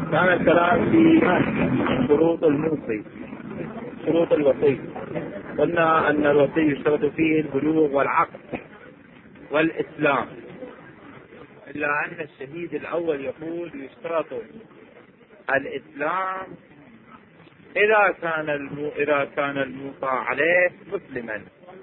كان الكلام في شروط الموصي، شروط الوصي. قلنا أن الوصي يشترط فيه البلوغ والعقل والإسلام، إلا أن الشهيد الأول يقول يشترط الإسلام إذا كان الموصى عليه مسلما،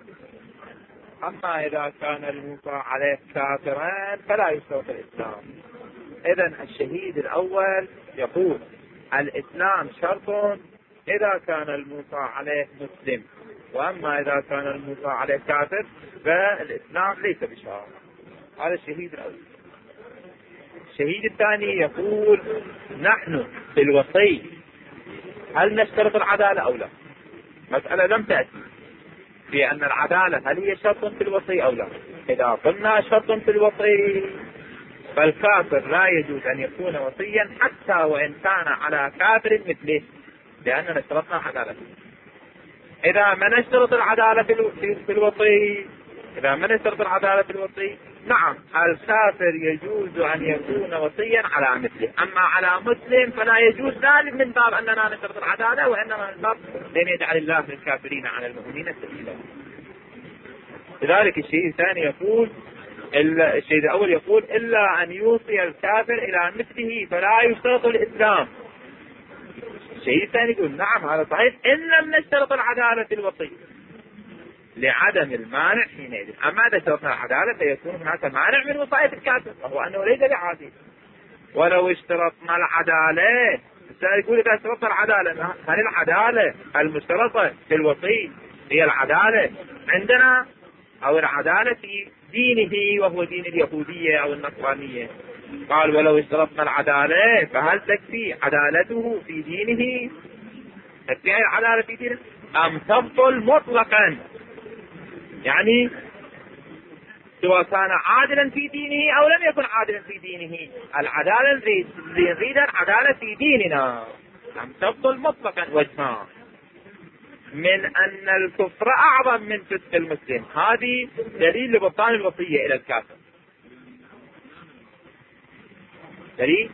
أما إذا كان الموصى عليه كافرا فلا يشترط الإسلام. إذن الشهيد الأول يقول الإسلام شرط إذا كان الموصى عليه مسلم، وأما إذا كان الموصى عليه كافر فالإسلام ليس بشرط. هذا الشهيد الأول. الشهيد الثاني يقول نحن في الوصي هل نشترط العدالة أو لا؟ مسألة لم تأتي في أن العدالة هل هي شرط في الوصي أو لا. إذا قلنا شرط في الوصي فالكافر لا يجوز أن يكون وصيا حتى وإن كان على كافر مثله، لأننا اشترطنا عدالة. إذا ما نشترط العدالة في الوصي، إذا ما نشترط العدالة في الوصي، نعم الكافر يجوز أن يكون وصيا على مثله، أما على مسلم فلا يجوز ذلك من باب أننا نشترط العدالة، وإنما من باب لن يجعل الله للكافرين على المؤمنين سبيلا. لذلك الشيء الثاني يقول الشيء الأول يقول إلا أن يوصي الكافر إلى مثله فلا يشترط الإسلام. الشيء الثاني يقول نعم هذا صحيح إن لم نشترط العدالة في الوصي لعدم المانع حينئذ، أما إذا اشترطنا العدالة فيكون هناك مانع من وصاية الكافر وهو أنه ليس بعادل. ولو اشترطنا العدالة، يقول إذا اشترطنا العدالة هل العدالة المشترطة في الوصي هي العدالة عندنا أو العدالة في دينه وهو دين اليهودية أو النصرانية؟ قال ولو اشترطنا العدالة فهل تكفي عدالته في دينه؟ تكفي العدالة في دينه أم تبطل مطلقا؟ يعني سواء كان عادلا في دينه أو لم يكن عادلا في دينه، العدالة اللي نريدها العدالة في ديننا أم تبطل مطلقا. وجهان من أن الكفر أعظم من فسق المسلم، هذه دليل لبطلان الوصية إلى الكافر. دليل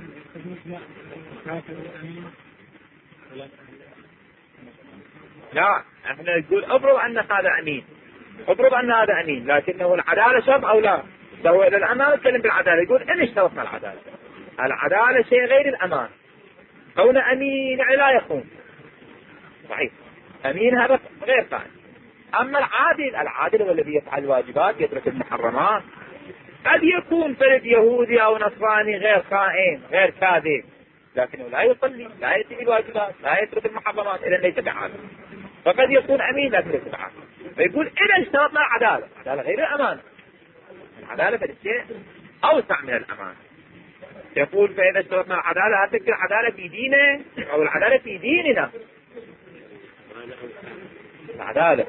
لا، احنا نقول افرض ان هذا امين، افرض ان هذا امين لكنه العدالة شرط او لا. سوى الى الأمان نتكلم بالعدالة، يقول ان اشترطنا العدالة. العدالة شيء غير الأمان. كون امين يعني لا يخون، صحيح، امين هذا غير ثاني. اما العادل هو الذي يفعل الواجبات يترك المحرمات. قد يكون فرد يهودي او نصراني غير خائن غير كاذب لكنه لا يصلي لا يأتي بالواجبات لا يترك المحرمات اذا ليس بعادل. فقد يكون امين لكن ليس بعادل. فيقول اذا اشترطنا العدالة، العدالة غير الأمان، العدالة بالشيء اوسع من الأمان. يقول فإذا اشترطنا العدالة هل تكفي العدالة في دينه أو العدالة في ديننا؟ العدالة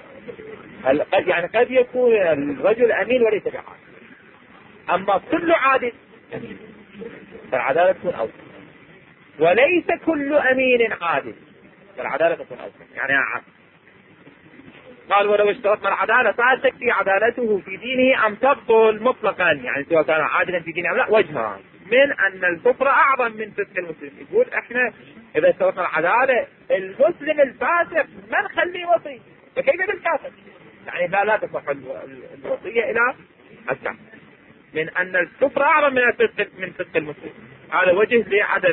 قد يكون الرجل أمين وليس بعادل، أما كل عادل أمين فالعدالة تكون أوسع، وليس كل أمين عادل فالعدالة تكون أوسع. يعني قال ولو اشترطنا العدالة فهل تكفي عدالته في دينه أم تبطل مطلقا؟ يعني سواء كان عادلا في دينه أو لا. وجهان من أن الكفر أعظم من فسق المسلم. يقول إحنا إذا اشترطنا العدالة المسلم الفاسق ما نخليه وصي، فكيف بالكافر؟ يعني لا تصح الوصية إلى الكافر، من أن الكفر أعظم من فسق المسلم. هذا وجه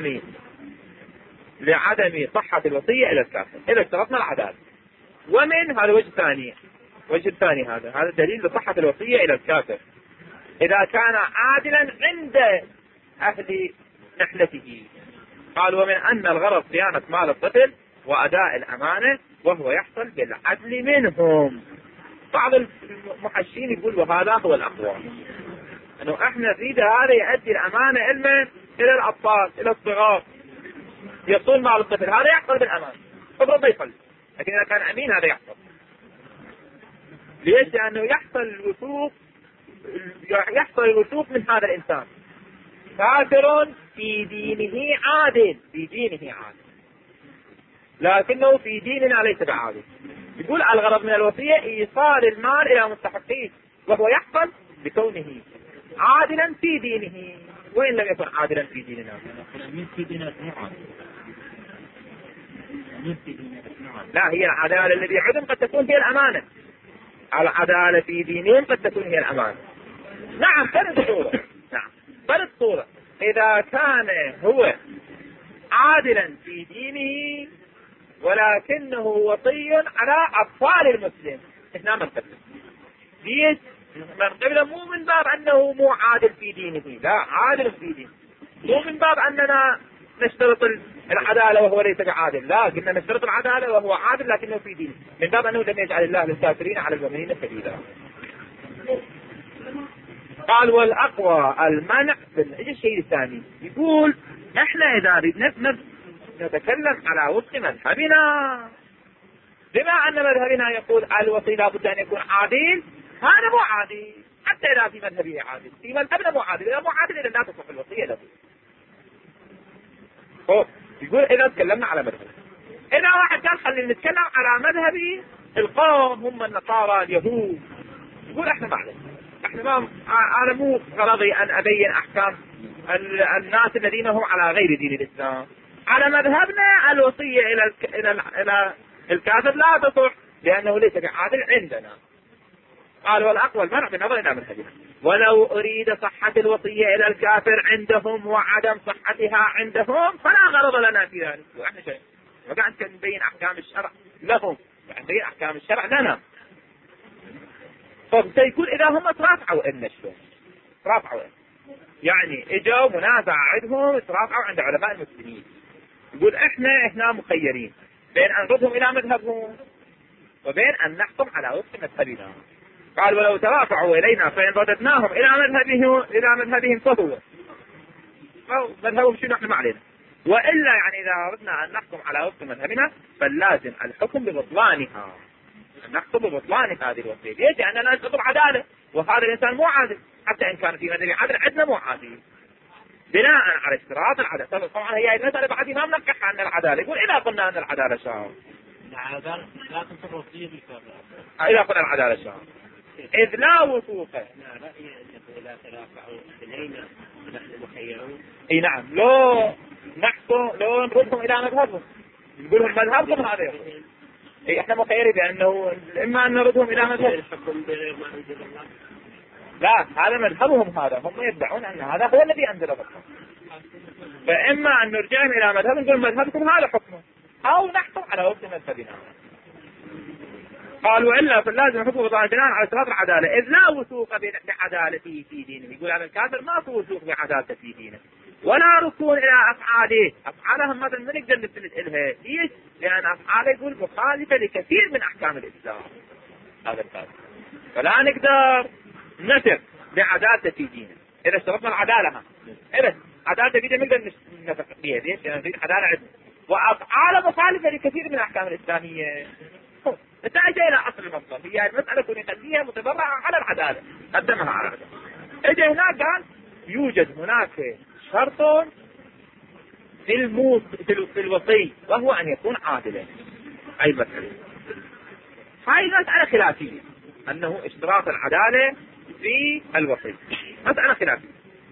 لعدم صحة الوصية إلى الكافر إذا اشترطنا العدالة. ومن هذا وجه الثاني هذا دليل لصحة الوصية إلى الكافر إذا كان عادلا عند أهل نحلته. قال ومن أن الغرض صيانة مال الطفل وأداء الأمانة وهو يحصل بالعدل منهم. بعض المحشين يقول وهذا هو الأقوى، أنه إحنا نريد هذا يؤدي الأمانة إلى الأطفال إلى الصغار، يصون مال الطفل، هذا يحصل بالأمانة افرض ما يصلي، لكن إذا كان أمين هذا يحصل. ليش؟ لأنه يحصل الوثوق من هذا الإنسان كافر في دينه عادل، لكنه في ديننا ليس بعادل. يقول الغرض من الوصية إيصال المال إلى مستحقيه، وهو يحصل بكونه عادلا في دينه. وإن لم يكن عادلا في ديننا. لا، هي العدالة الذي عدم قد تكون هي الأمانة. العدالة في دينهم قد تكون هي الأمانة. نعم، فرد صورة. نعم، فرد صورة. إذا كان هو عادلا في دينه ولكنه وصي على أطفال المسلم، إحنا من قبل ليش؟ من قبل مو من باب أنه مو عادل في دينه، لا، عادل في دينه. مو من باب أننا نشترط العدالة وهو ليس بعادل، لا، قلنا نشترط العدالة وهو عادل لكنه في دينه، من باب أنه لم يجعل الله للكافرين على المؤمنين سبيلا. قال والأقوى المنع. ايش الشيء الثاني؟ يقول احنا اذا نتكلم على وفق مذهبنا، بما ان مذهبنا يقول الوصي لابد ان يكون عادل، هذا مو عادل. حتى اذا في مذهبه عادل، في مذهبنا مو عادل. اذا مو عادل اذا لا تصح الوصية له. يقول اذا تكلمنا على مذهب، اذا واحد قال خلينا نتكلم على مذهبي القوم هم النصارى اليهود، يقول احنا معلش، احنا ما انا مو غرضي ان ابين احكام الناس الذين هم على غير دين الاسلام. على مذهبنا الوصية الى الكافر لا تصح لانه ليس بعادل عندنا. قال والاقوى المنع بالنظر الى مذهبنا. ولو اريد صحة الوصية الى الكافر عندهم وعدم صحتها عندهم فلا غرض لنا في ذلك. واحنا شيء وقاعد نبين احكام الشرع لهم، نبين احكام الشرع لنا. فسيكون اذا هم ترافعوا النشوة، ترافعوا يعني اجوا منازع عندهم، ترافعوا عند علماء المسلمين، يقول احنا مخيرين بين ان نردهم الى مذهبهم وبين ان نحكم على وفق مذهبنا. قال ولو ترافعوا الينا فان رددناهم الى مذهبهم فهو مذهبهم شنو، احنا ما علينا. والا يعني اذا اردنا ان نحكم على وفق مذهبنا فلازم الحكم ببطلانها، نحكم ببطلان هذه الوصية. ليش؟ لأننا نشترط العدالة، وهذا الإنسان مو عادل، حتى إن كان في مذهب عدل عندنا مو عادل. بناء على اشتراط العدالة. طبعا هي المسألة بعد ما منقح عن العدالة، يقول إذا قلنا أن العدالة شرط، العدالة لا تنصر الوصية بالكافر. إذا قلنا العدالة شرط، إذ لا وثوق. إذا ترافعوا إلينا نحن مخيرون. إي نعم، لو نردهم إلى مذهبهم، نقول لهم مذهبكم هذا. إيه احنا مخيرين بأنه إما أن نردهم إلى مذهب، لا، هذا مذهبهم، هذا هم يدعون أن هذا هو الذي أنزل الله، فإما أن نرجعهم إلى مذهب نقول مذهبكم هذا حكمه، أو نحكم على وفق مذهبنا. قالوا إلا فلازم حكم بطلان بناء على اشتراط العدالة، إذ لا وثوق بعدالته في دينه. يقول هذا الكافر ما في وثوق بعدالته في دينه، ولا ركون إلى أفعاله. أفعالهم مثلا ما نقدر نستند إلها. ليش؟ لأن أفعاله يقول مخالفة لكثير من أحكام الإسلام. هذا الكافر فلا نقدر نثق بعدالته في دينه. إذا اشترطنا العدالة، إذا عدالته في دينه نقدر نثق بها. ليش؟ لأن نريد عدالة عدل. وأفعاله مخالفة لكثير من الأحكام الإسلامية. نتائج إلى أصل المصدر، هي المسألة كن يخليها متبرعة على العدالة، قدمها على العدالة. إجا هناك قال يوجد هناك شرط في الوصي وهو أن يكون عادلا. أي مسألة، هاي مسألة خلافية، أنه اشتراط العدالة في الوصي مسألة خلافية.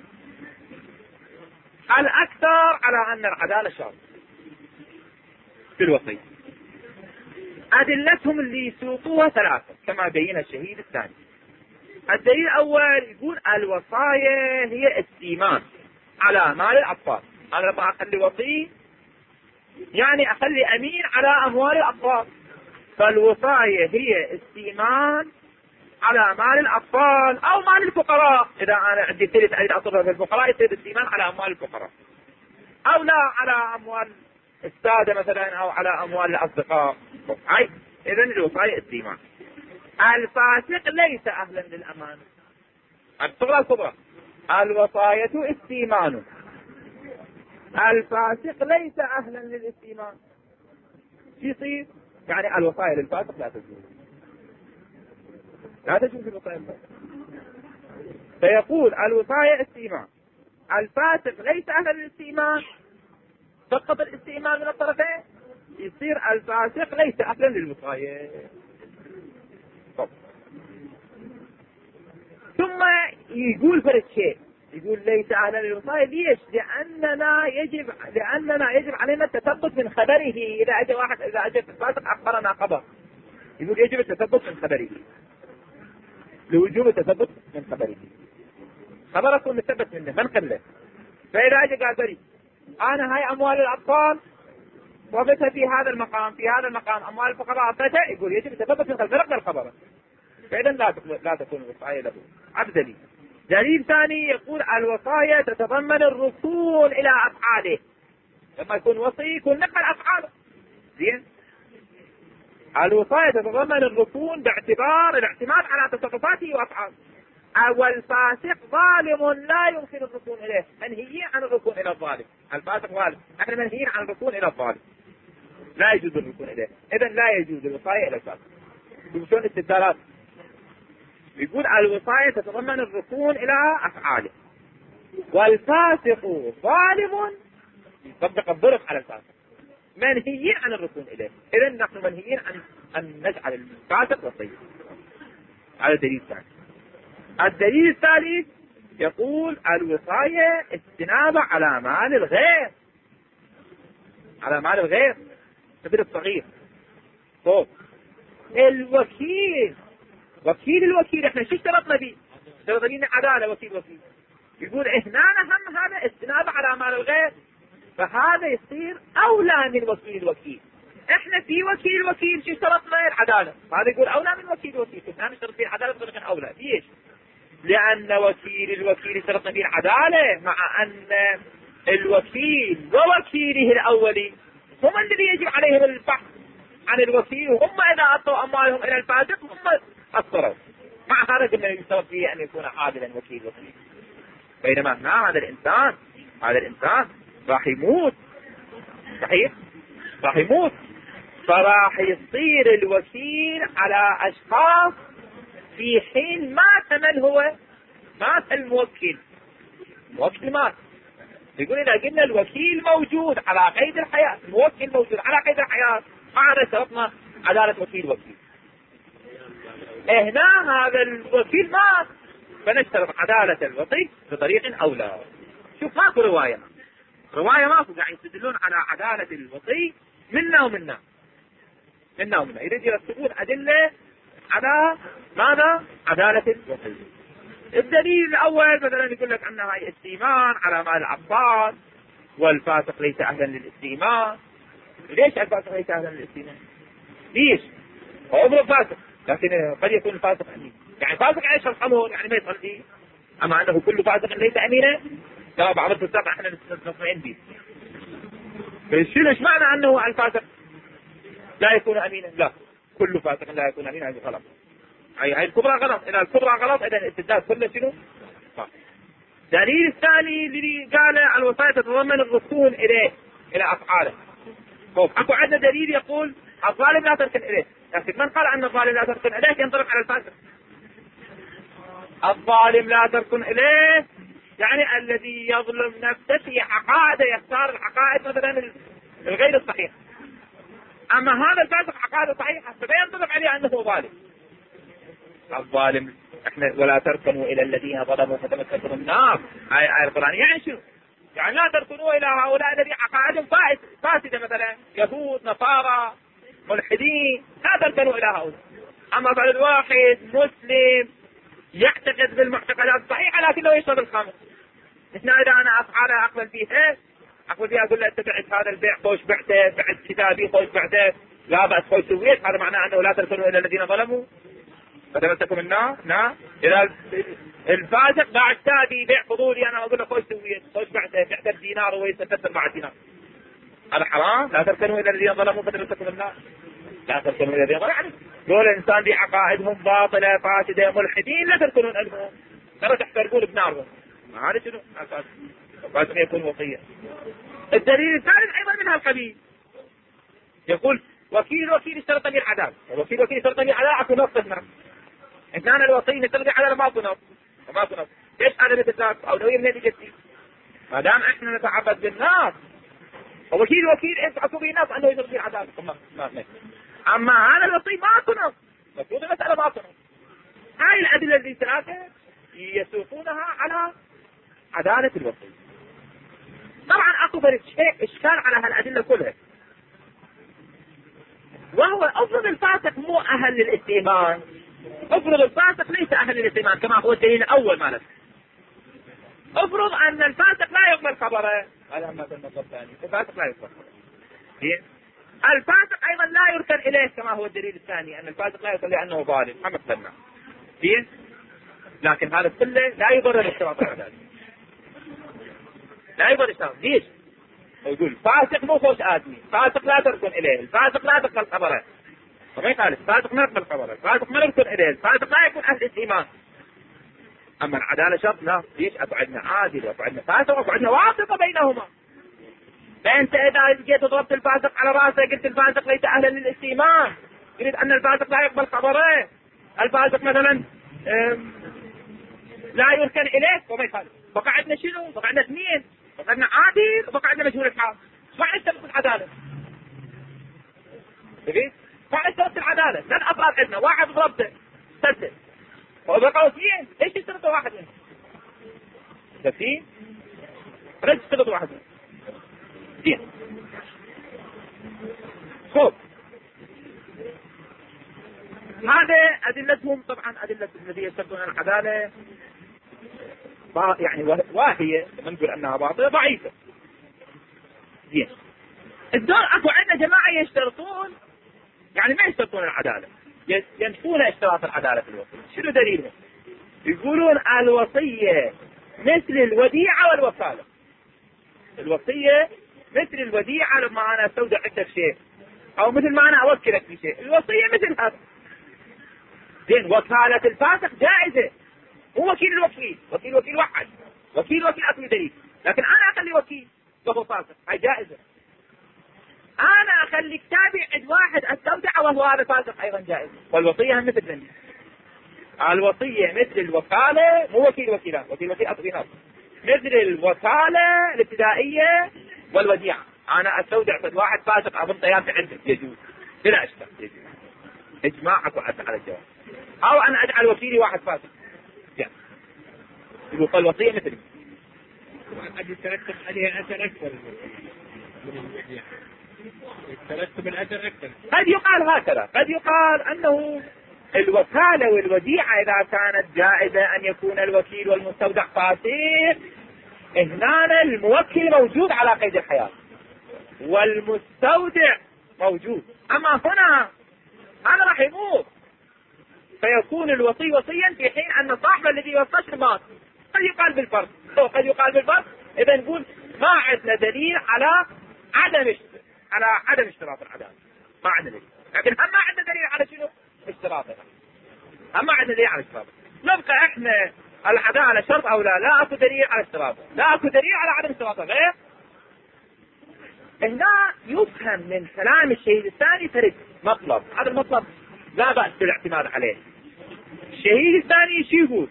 الأكثر على أن العدالة شرط في الوصي. أدلتهم اللي يسوقوها ثلاثة كما بين الشهيد الثاني. الدليل الأول يقول الوصايا هي استيمان على مال الأطفال. أنا لما أخلي وصي يعني أخلي أمين على أموال الأطفال، فالوصايا هي استيمان على مال الأطفال أو مال الفقراء. إذا أنا عندي ثلث أريد أصرفها في الفقراء يصير استيمان على أموال الفقراء، أو لا على أموال السادة مثلا أو على أموال الأصدقاء. إذن الوصايا استيمان. الفاسق ليس أهلا للأمان. الصغرى الكبرى الوصاية استيمان، الفاسق ليس أهلا للاستيمان. شو يصير؟ يعني الوصايا للفاسق لا تجوز، لا تجوز الوصايا للفاسق. فيقول الوصايا استيمان، الفاسق ليس أهلا للاستيمان، سقط الاستيمان من الطرفين، يصير الفاسق ليس أهلا للوصايا. ثم يقول فرد شيء يقول ليس أهلا للوصاية. ليش؟ لأننا يجب علينا التثبت من خبره. إذا أجى الفاسق أخبرنا خبر، يقول يجب التثبت من خبره، لوجوب التثبت من خبره. خبركم نثبت منه من قبله. فإذا أجى قال بري أنا هاي أموال الأطفال وقفتها في هذا المقام أموال الفقراء أعطيتها، يقول يجب التثبت من خبره نقبل الخبر. فإذا لا تكون الوصاية له عبدلي. دليل ثاني يقول الوصاية تتضمن الركون إلى أفعاله. لما يكون وصي يكون نقل أفعاله. زين، الوصاية تتضمن الركون باعتبار الاعتماد على تصرفاته وأفعاله. والفاسق ظالم لا يمكن الركون إليه، منهيين عن الركون إلى الظالم. الفاسق ظالم، احنا منهيين عن الركون إلى الظالم، لا يجوز الركون إليه. إذا لا يجوز الوصاية إلى الفاسق. شلون استدلالات؟ يقول الوصاية تتضمن الركون إلى أفعاله، والفاسق ظالم يطبق الضرب على الفاسق، منهيين عن الركون إليه. إذا نحن منهيين عن أن نجعل الفاسق وصي. هذا دليل ثاني. الدليل الثالث يقول الوصاية استنابة على مال الغير، على مال الغير مثل الصغير. طيب الوكيل، وكيل الوكيل احنا شو اشترطنا فيه؟ اشترطنا فيه عدالة وكيل. يقول هنا هم هذا استنابة على مال الغير، فهذا يصير أولى من وكيل الوكيل. احنا في وكيل شو اشترطنا؟ العدالة. هذا يقول أولى من وكيل الوكيل. كنا نشترط فيه العدالة بطريقة أولى. ليش؟ لأن وكيل الوكيل اشترطنا فيه العدالة، مع أن الوكيل ووكيله الأولي هم الذي يجب عليهم البحث عن الوكيل، وهم إذا أعطوا أموالهم إلى الفاسق هم أصروا. مع هذا قلنا يشترط فيه أن يكون عادلا وكيل. بينما هنا هذا الإنسان راح يموت، صحيح؟ راح يموت، فراح يصير الوكيل على أشخاص في حين مات الموكل مات. يقول إذا قلنا الوكيل موجود على قيد الحياة، الموكل موجود على قيد الحياة، هذا شرطنا عدالة وكيل. هنا هذا الوكيل مات، فنشترط عدالة الوصي بطريق أولى. شوف ماكو رواية ماكو، قاعد يستدلون على عدالة الوصي منا ومنا. يريد يرتبون أدلة على ماذا؟ عدالة الوصي. الدليل الأول مثلا يقول لك أنها استيمان على مال العباس، والفاسق ليس أهلا للاستيمان. ليش الفاسق ليس أهلا للاستيمان؟ ليش؟ هو أمر فاسق، لكن قد يكون الفاسق أمين. يعني فاسق عيش الخمر، يعني ما يصلي. أما أنه كل فاسق ليس أمينا، ترى بعض الفساق احنا نطمئن به. شنو ايش معنى أنه الفاسق لا يكون أمينا؟ لا، كل فاسق لا يكون أمينا، هذه غلط. هاي الكبرى غلط. إذا الكبرى غلط إذا الاستدلال كله شنو؟ دليل الثاني اللي قال الوصاية تتضمن الركون إليه إلى أفعاله. أكو عندنا دليل يقول الظالم لا تركن إليه، لكن من قال أن الظالم لا تركن إليه ينطبق على الفاسق. الظالم لا تركن إليه يعني الذي يظلم نفسه في عقائده، يختار العقائد مثلا الغير الصحيح. أما هذا الفاسق عقائده صحيحة، فينطبق عليه أنه ظالم. الظالم احنا ولا تركنوا الى الذين ظلموا فتمسكوا النار، آية القرآن. يعني شو؟ يعني لا تركنوا الى هؤلاء الذين عقائدهم فاسدة، مثلا يهود نصارى ملحدين، لا تركنوا الى هؤلاء. اما بعد الواحد مسلم يعتقد بالمعتقدات الصحيحة لكنه يشرب الخمر، احنا اذا انا افعالها اقبل فيها اقول له اتبعت هذا البيع، خوش بعته، بعت كتابي خوش بعته، لا بأس خوش سويت. هذا معناه انه لا تركنوا الى الذين ظلموا فتمسكوا النار. نعم. إذا الفاسق باع كتابي بيع فضولي، أنا أقول له خوش سويت، خوش بعت بدينار ويستفد 4 دينار، هذا حرام. لا تركنوا إلى الذين ظلموا فتمسكوا النار. لا تركنوا إلى الذين ظلموا، يعني دول الإنسان دي عقائدهم باطلة فاسدة ملحدين، لا تركنون لهم، ترى تحترقون بنارهم. هذا شنو؟ الفاسق يكون وصيا. الدليل الثالث أيضا من هالقبيل، يقول وكيل اشترط لي العدالة. وكيل اشترط لي العدالة، أكو نص هنا. إن كان الوصي نتلقى على ما تنص. ليش هذا بتساق أولوية من الجدي؟ ما دام إحنا نتعبد بالناس، وكيل أنت أكو بالناس أنه يصير عدالة. أما هذا الوصي ما تنص، مفروض المسألة ما تنص. هاي الأدلة اللي ثلاثة يسوقونها على عدالة الوصي. طبعا اكو شيء اشكال على هالادلة كلها، وهو افرض الفاسق مو اهل للائتمان، افرض الفاسق ليس اهل للائتمان كما هو الدليل الاول مالته. افرض ان الفاسق لا يقبل خبره، هذا ما كنا الثاني، الفاسق لا يقبل خبره. الفاسق ايضا لا يركن اليه كما هو الدليل الثاني، ان الفاسق لا يركن لانه ظالم، هم قلنا. لكن هذا كله لا يضر الاشتراط العدالي، لا يضر الاشتراط. ليش؟ يقول الفاسق مو خوش ادمي، الفاسق لا تركن اليه، الفاسق لا تقبل خبره. فما يقال الفاسق ما يقبل خبره، الفاسق ما يركن اليه، الفاسق لا يكون اهل الايمان. اما العداله شرط لا. ليش؟ اكو عندنا عادل واكو عندنا فاسق واكو عندنا واسطه بينهما. فانت اذا جيت ضربت الفاسق على راسه قلت الفاسق ليس اهلا للاستيمان، قلت ان الفاسق لا يقبل خبره، الفاسق مثلا لا يركن اليه، وما يخالف. بقى عندنا شنو؟ بقى عندنا اثنين، بقى عندنا عادل وبقى عندنا مجهول الحال. ما اشترط العداله. تبي؟ ما اشترط العداله، ثلاث افراد عندنا، واحد ضربته سدد، وبقوا اثنين، ايش اشترطوا واحد منهم؟ تفهم؟ ليش اشترطوا واحد منهم؟ زين. خب هذا أدلتهم. طبعا أدلة الذي يشترطون العدالة يعني واهية، لما نقول أنها باطلة ضعيفة. زين. الدور أكو عندنا جماعة يشترطون، يعني ما يشترطون العدالة، ينفون اشتراط العدالة في الوصية. شنو دليلهم؟ يقولون الوصية مثل الوديعة والوكالة. الوصية مثل الوديعة لما أنا أستودع عندك شيء، أو مثل ما أنا أوكلك في شيء، الوصية مثل هذا. زين. وكالة الفاسق جائزة، هو وكيل الوكيل، وكيل واحد، وكيل أكو دليل، لكن أنا أخلي وكيل وهو فاسق، هاي جائزة. أنا أخلي كتابي عند واحد أستودع وهو هذا فاسق، أيضا جائزة. والوصية هم مثل ذنب. الوصية مثل الوكالة، مو وكيلان، وكيل أكو في نص، مثل الوكالة الابتدائية والوديعة. أنا أستودع عند واحد فاسق أظن طيارتي عنده، يجوز بلا أشكال، يجوز. إجماع أكو على الجواب. أو أنا أجعل وكيلي واحد فاسق، يعني يقول الوصية مثل. قد يترتب عليها أثر أكثر من الوديعة، يترتب الأثر أكثر. قد يقال هكذا، قد يقال أنه الوكالة والوديعة إذا كانت جائزة أن يكون الوكيل والمستودع فاسق، هنا الموكل موجود على قيد الحياة والمستودع موجود. أما هنا هذا راح يموت، فيكون الوصي وصيا في حين أن صاحب الذي يوصى مات. قد يقال بالفرق، قد يقال بالفرق. إذا نقول ما عندنا دليل على عدم اشتراط العدالة، ما عندنا دليل. لكن هم ما عندنا دليل على شنو؟ اشتراطه. هم ما عندنا دليل على اشتراطه. نبقى احنا العدالة شرط او لا اكو دليل على اشتراطه، لا اكو دليل على عدم اشتراطه. غير هنا يفهم من كلام الشهيد الثاني فرق مطلب، هذا المطلب لا بأس بالاعتماد عليه. الشهيد الثاني شو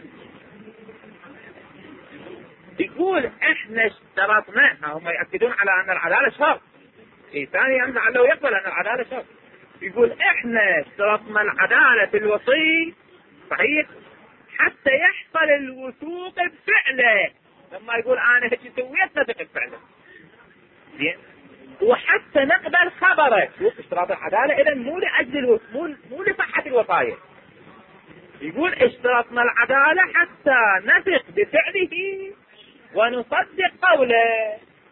يقول احنا اشترطنا، هم يأكدون على ان العدالة شرط. شيء ثاني يمنع له يقبل ان العدالة شرط. يقول احنا اشترطنا العدالة في الوصي، صحيح، حتى يحصل الوثوق بفعله. لما يقول انا هيك سويت نثق بفعله، زين، وحتى نقبل خبره. شوف اشتراط العدالة اذا مو لاجل مو لصحة الوصايا. يقول اشترطنا العدالة حتى نثق بفعله ونصدق قوله.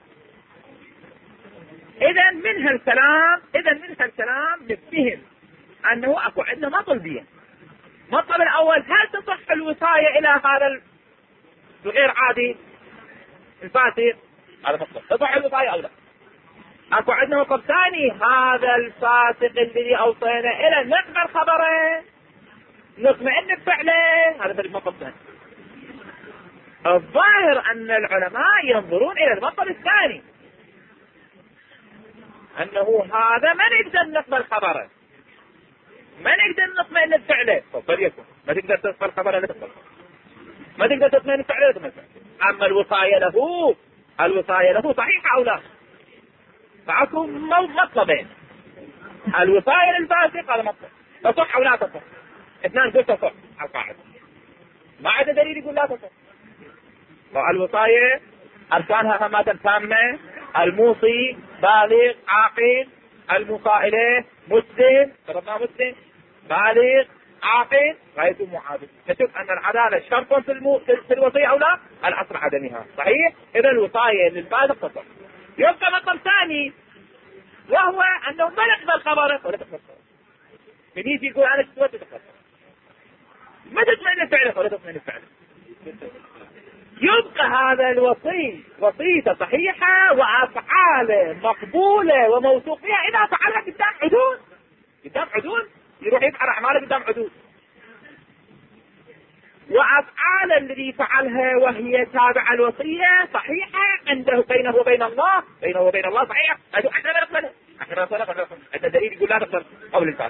اذا من هالكلام نفهم انه اكو عندنا مطلبين. المطلب الاول، هل تصح الوصاية الى هذا الغير عادي الفاسق؟ هذا مطلب، تصح الوصاية او لا. اكو عندنا مطلب ثاني، هذا الفاسق الذي اوصينا الى نقبل خبره نطمئن بفعله، هذا المطلب الثاني. الظاهر ان العلماء ينظرون الى المطلب الثاني، انه هذا ما نقدر نقبل خبره، ما نقدر نطمئن بفعله. فليكن ما تقدر تقبل خبره، لا تقبل، ما تقدر تطمئن بفعله، لا تطمئن بفعله. اما الوصاية له صحيحة او لا؟ فاكو مطلبين، الوصاية للفاسق هذا مطلب، تصح او لا تصح؟ اثنان قلت تصح على القاعدة، ما عدا دليل يقول لا تصح. الوصاية أركانها همات تامة: الموصي بالغ عاقل، الموصى إليه مسلم، فرضنا مسلم بالغ عاقل غاية معادل. نشوف أن العدالة شرط في الوصية أو لا؟ الأصل عدمها. صحيح؟ إذا الوصاية للبالغ تصح. يبقى مطلب ثاني وهو أنه ما نقبل خبره ولا تقبل خبره. من يجي يقول أنا سويت تقبل، ما تطمئن فعله ولا تطمئن فعله. يبقى هذا الوصي وصيته صحيحة وأفعاله مقبولة وموثوق فيها إذا فعلها قدام حدود. قدام حدود يروح يفعل أعماله قدام حدود. وأفعال الذي فعلها وهي تابعة الوصية صحيحة عنده بينه وبين الله صحيحة. احنا لا نقبلها، احنا نقبلها. عندنا دليل يقول لا نقبل قول الفعل.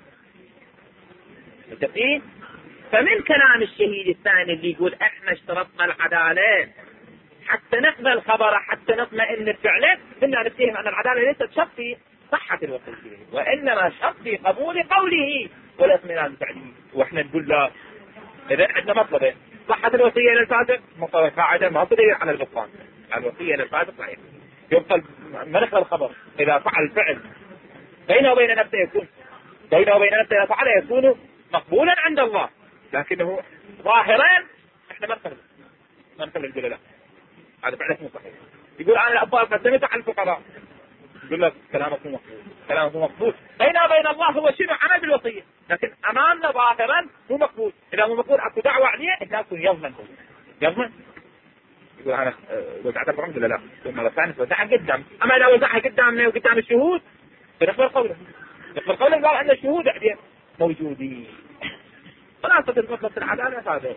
متفقين؟ فمن كلام الشهيد الثاني اللي يقول احنا اشترطنا العدالة حتى نقبل خبره حتى نطمئن فعله، كنا نتهم ان العدالة ليست شرط في صحة الوصية وانما شرط في قبول قوله والاطمئنان بفعله. واحنا نقول لا. اذا عندنا مطلبين: صحة الوصية للفاسق قاعدة ما تدل على البطلان، الوصية للفاسق صحيح. يبقى ما نقبل الخبر اذا فعل فعل بينه وبين نفسه يكون اذا فعل يكون مقبولا عند الله، لكنه ظاهرا احنا ما نقبل نقول لا هذا فعلا مو صحيح. يقول انا الابواب قدمت على الفقراء، يقول لك كلامك مو مقبول. بينه وبين الله هو شنو عمل بالوصيه، لكن امامنا ظاهرا مو مقبول. اذا مو مقبول اكو دعوه عليه الناس يضمن يقول انا وزعت الحمد لله ثم رفعت وزعها قدام. اما اذا وزعها قدامنا وقدام الشهود فنقبل قوله قال ان الشهود عليه موجودين. خلاصة المطلب العدالة هذا.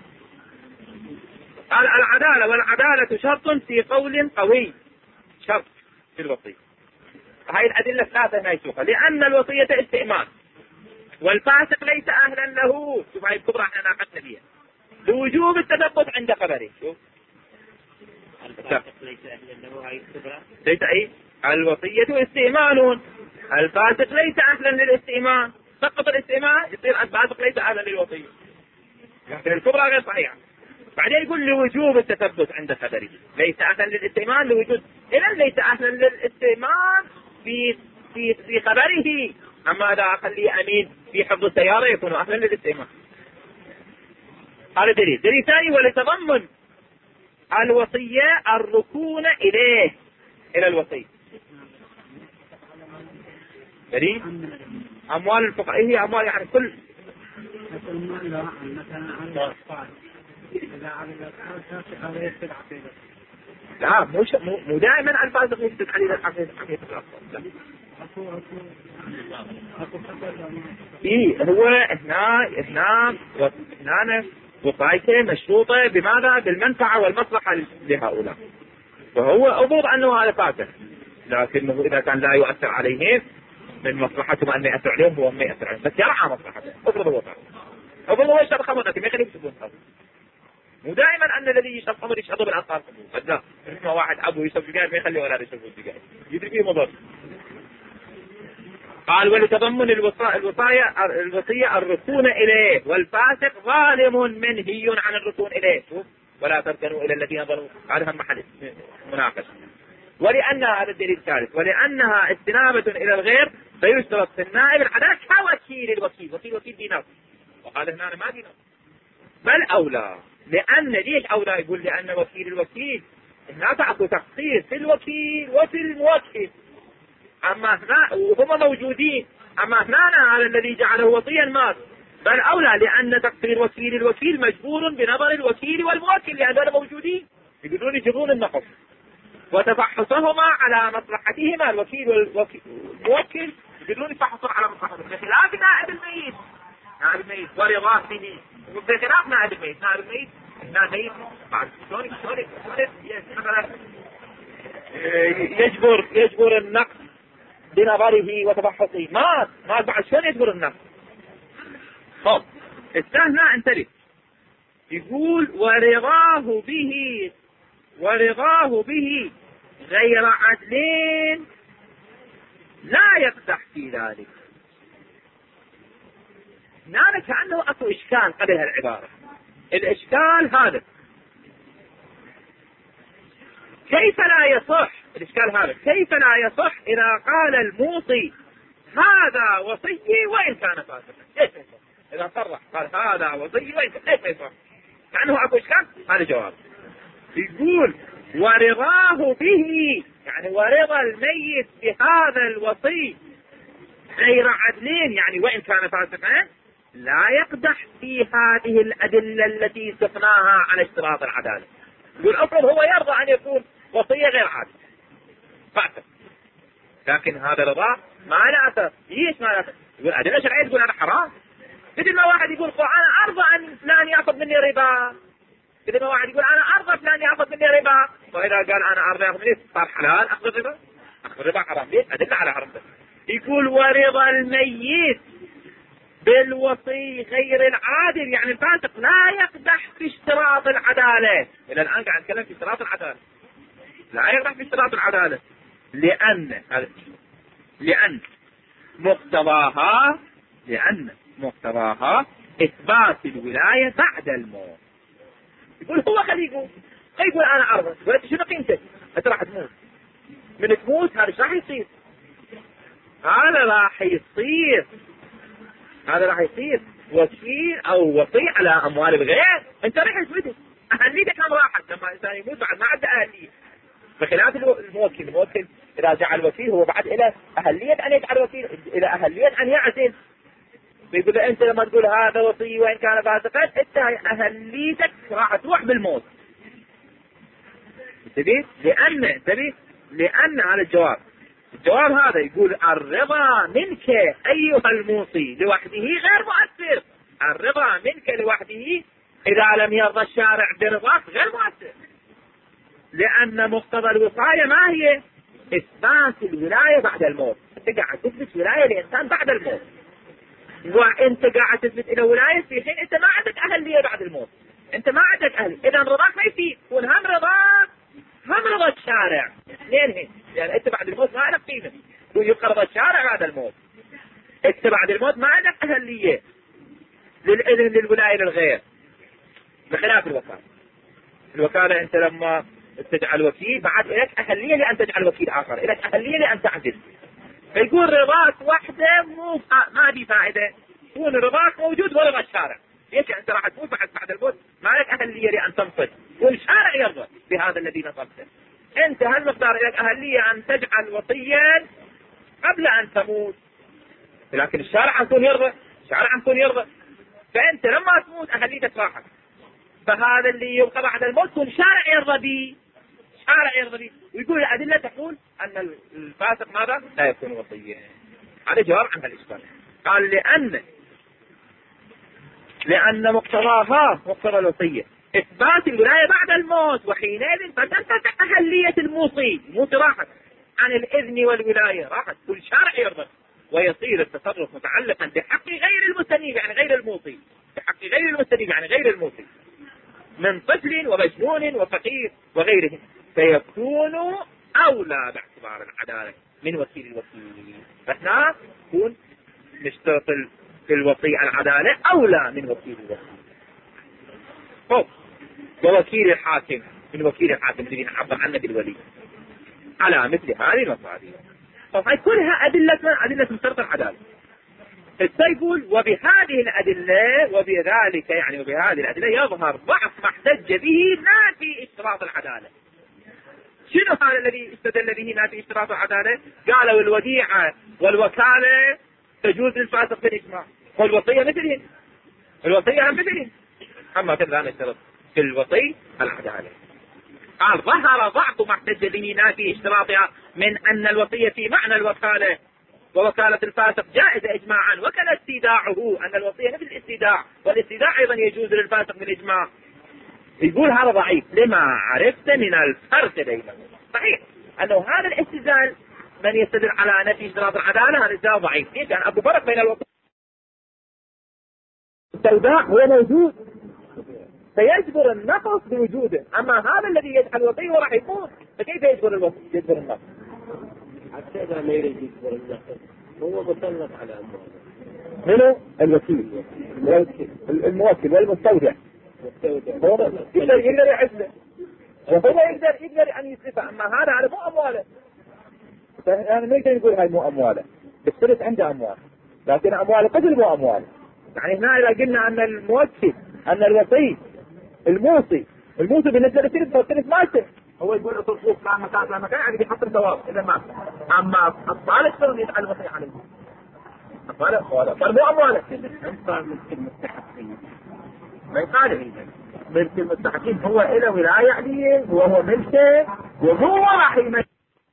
العدالة والعدالة شرط في قول قوي، شرط في الوصية. هاي الأدلة الثلاثة ما يشوفها. لأن الوصية استئمان والفاسق ليس أهلا له. شوف هاي الكبرى احنا ناقشنا فيها. لوجوب التثبت عند خبره. شوف الفاسق ليس أهلا له. هاي الكبرى ليس أي الوصية استئمان، الفاسق ليس أهلا للاستئمان. سقط الاستئمان يصير الفاسق ليس أهلا للوصية، لكن الكبرى غير صحيحة. بعدين يقول لوجوب التثبت عند خبره، ليس أهلا للاستئمان لوجود. إذا ليس أهلا للاستئمان في خبره. أما إذا أخليه أمين في حفظ السيارة يكون أهلا للاستئمان. هذا دليل ثاني: ولتضمن الوصية الركون إليه، إلى الوصية. دليل أموال الفقراء هي أموال يعني كل لا مو دائما الفاسق يثبت عليه الحقيقة الأصل. هو هنا وصايته مشروطة بماذا؟ بالمنفعة والمصلحة لهؤلاء، وهو أبوض أنه هذا فاسق، لكنه إذا كان لا يؤثر عليهم من مصلحتهم أن يأثر عليهم هو ما يأثر عليهم، بس يرعى مصلحتهم. أفرض هو يشرب خمر لكن ما يخليه يشربون خمر. مو دائما أن الذي يشرب خمر يشرب بالأطفال. لا، اسمه واحد أبو يشرب سجاير ما يخليه ولاده يشربون سجاير، يدري فيه مضر. قال: ولتضمن الوصية الركون إليه، والفاسق ظالم منهي عن الركون إليه. ولا تركنوا إلى الذين ظلموا. هذا هم محل مناقشة. ولأنها هذا الدليل الثالث: ولأنها استنابة إلى الغير فيشترط في النائب العدالة كوكيل الوكيل. وكيل دينار، وقال هنا ما دينار بل أولى. لأن ليش أولى؟ يقول لأن وكيل الوكيل هنا تعطوا تقصير في الوكيل وفي الموكل. أما هنا وهم موجودين، أما هنا هذا الذي جعله وصيا مات. بل أولى لأن تقصير وكيل الوكيل مجبور بنظر الوكيل والموكل، لأنهم موجودين يقدرون يجرون النقص. وتفحصهما على مصلحتهما، الوكيل والموكل يقدرون يفحصون على مصلحتهم، بخلاف نائب الميت ورضاه به. بخلاف نائب الميت يجبر النقص بنظره وتفحصه. ما بعد شلون يجبر النقص؟ طب استهنا انتبه. يقول ورضاه به غير عدلين لا يقدح في ذلك. هنا كأنه أكو إشكال قبل هالعبارة. الإشكال هذا: كيف لا يصح الإشكال هذا؟ كيف لا يصح إذا قال الموصي هذا وصيي وإن كان فاسقا؟ كيف يصح؟ إذا صرح قال هذا وصيي وإن كان، كيف يصح؟ كأنه أكو إشكال. هذا جواب. يقول ورضاه به، يعني ورضا الميت بهذا الوصي غير عدلين، يعني وإن كان فاسقا، لا يقدح في هذه الأدلة التي سقناها على اشتراط العدالة. يقول أفرض هو يرضى أن يكون وصية غير عادل فاسق، لكن هذا رضاه ما له أثر. ليش ما له أثر؟ يقول أدلة شرعية تقول هذا حرام. مثل ما واحد يقول أنا أرضى أن فلان يأخذ مني ربا، مثل ما واحد يقول أنا أرضى فلان يأخذ مني ربا، وإذا قال أنا أرضى يأخذ مني صار حلال أخذ الربا؟ أخذ الربا حرام. ليش؟ أدلة على حرمته. يقول ورضا الميت بالوصي غير العادل، يعني الفاسق لا يقدح في اشتراط العدالة. إلى الآن قاعد نتكلم في اشتراط العدالة، لا يقدح في اشتراط العدالة لأن مقتضاها إثبات الولاية بعد الموت. يقول هو خليه يقول أنا أرضى، ولا شنو قيمتك؟ أنت راح تموت، من تموت هذا راح يصير، هذا راح يصير وكيل أو وصي على أموال الغير. أنت راح تموت، أهليتك كم راحت لما إنسان يموت بعد ما عنده أهلية، بخلاف الموكل إذا جعل وكيل هو بعد إلى أهلية أن يجعل وكيل، إلى أهلية أن يعزل. بيقول له أنت لما تقول هذا وصي وإن كان فاسقا، أنت أهليتك راح تروح بالموت. لأن على الجواب هذا يقول الرضا منك أيها الموصي لوحده غير مؤثر. الرضا منك لوحده إذا لم يرضى الشارع برضاك غير مؤثر، لأن مقتضى الوصاية ما هي؟ إثبات الولاية بعد الموت. أنت قاعد تثبت ولاية لإنسان بعد الموت، وأنت قاعد تثبت إلى ولاية في حين أنت ما عندك أهلية بعد الموت، أنت ما عندك أهلية. إذا رضاك ما يفيد، يكون هم رضا الشارع اثنين، يعني أنت بعد الموت ما عندك قيمة، ويبقى رضا الشارع بعد الموت. أنت بعد الموت ما عندك أهلية للإذن للولاية للغير، بخلاف الوكالة أنت لما تجعل وكيل بعد لك أهلية لأن تجعل وكيل آخر، لك أهلية لأن تعزل. فيقول رضاك وحده ما دي فائدة، يكون رضاك موجود ورضا الشارع. ليش؟ أنت راح تموت بعد الموت ما لك أهلية لأن تنصت، والشارع يرضى بهذا الذي نصبته. أنت هل مقدار لك أهلية أن تجعل وصيا قبل أن تموت، لكن الشارع يكون يرضى. فأنت لما تموت أهليتك راحت، فهذا اللي يبقى بعد الموت يكون شارع يرضى به. ويقول الأدلة تقول أن الفاسق ماذا؟ لا يكون وصيا. هذا جواب عن الإشكال. قال لأن مقتضى الوصية إثبات الولاية بعد الموت، وحينئذ فتنتفع أهلية الموصي راحت عن الإذن والولاية، راحت، كل شارع يرضى، ويصير التصرف متعلقا بحق غير المستنيب يعني غير الموصي، بحق غير المستنيب يعني غير الموصي، من طفل ومجنون وفقير وغيرهم، فيكون أولى باعتبار العدالة من وكيل الوكيل. فإحنا نكون نشترط في الوصي العدالة أولى من وكيل الوكيل. ووكيل الحاكم من وكيل الحاكم الذي نعبر عنه بالولي على مثل هذه المصادر. هاي كلها أدلة من شرط العدالة. يقول وبهذه الأدلة وبهذه الأدلة يظهر ضعف ما احتج به نافي اشتراط العدالة. شنو هذا الذي استدل به نافي اشتراط العدالة؟ قالوا الوديعة والوكالة تجوز للفاسق بالإجماع، والوصية مثلهم، أما كذا نشترط في الوصي العدالة. قال ظهر ضعف ما احتج به نافي اشتراطها من أن الوصية في معنى الوكالة، ووكالة الفاسق جائزة إجماعا، وكان استيداعه أن الوصية مثل الاستيداع، والاستيداع أيضا يجوز للفاسق بالإجماع. يقول هذا ضعيف لما عرفت من الفرق بينهم. صحيح أنه هذا الاستدلال من يستدل على نفي اشتراط العدالة هذا استدلال ضعيف، لأن أبو فرق بين الوصية والسوداء هو موجود فيجبر النقص بوجوده، أما هذا الذي يجعل الوصية راح يكون، فكيف يجبر النقص؟ حتى إذا ما يريد يجبر النقص هو مسلط على أمواله. منو؟ الوكيل الموكل والمستودع. يقدر يعزله وهو يقدر أن يسلفها، أما هذا مو أمواله. يعني ما يقدر يقول هاي مو أمواله، بالثلث عنده أموال، لكن أموال قتل مو أمواله. يعني هنا إذا قلنا أن الموكل، أن الوصي الموصي بالنسبة للثلث فالثلث مالته، هو يقول اطلقوه فلان مكان فلان مكان، يعني بيحط ثواب إذا ما. أما الطالب شلون يفعل الوصي عليه؟ الطالب مو أمواله. ما يخالف ملك المستحقين، هو إلى ولاية عليه وهو ملكه وهو راح يملك.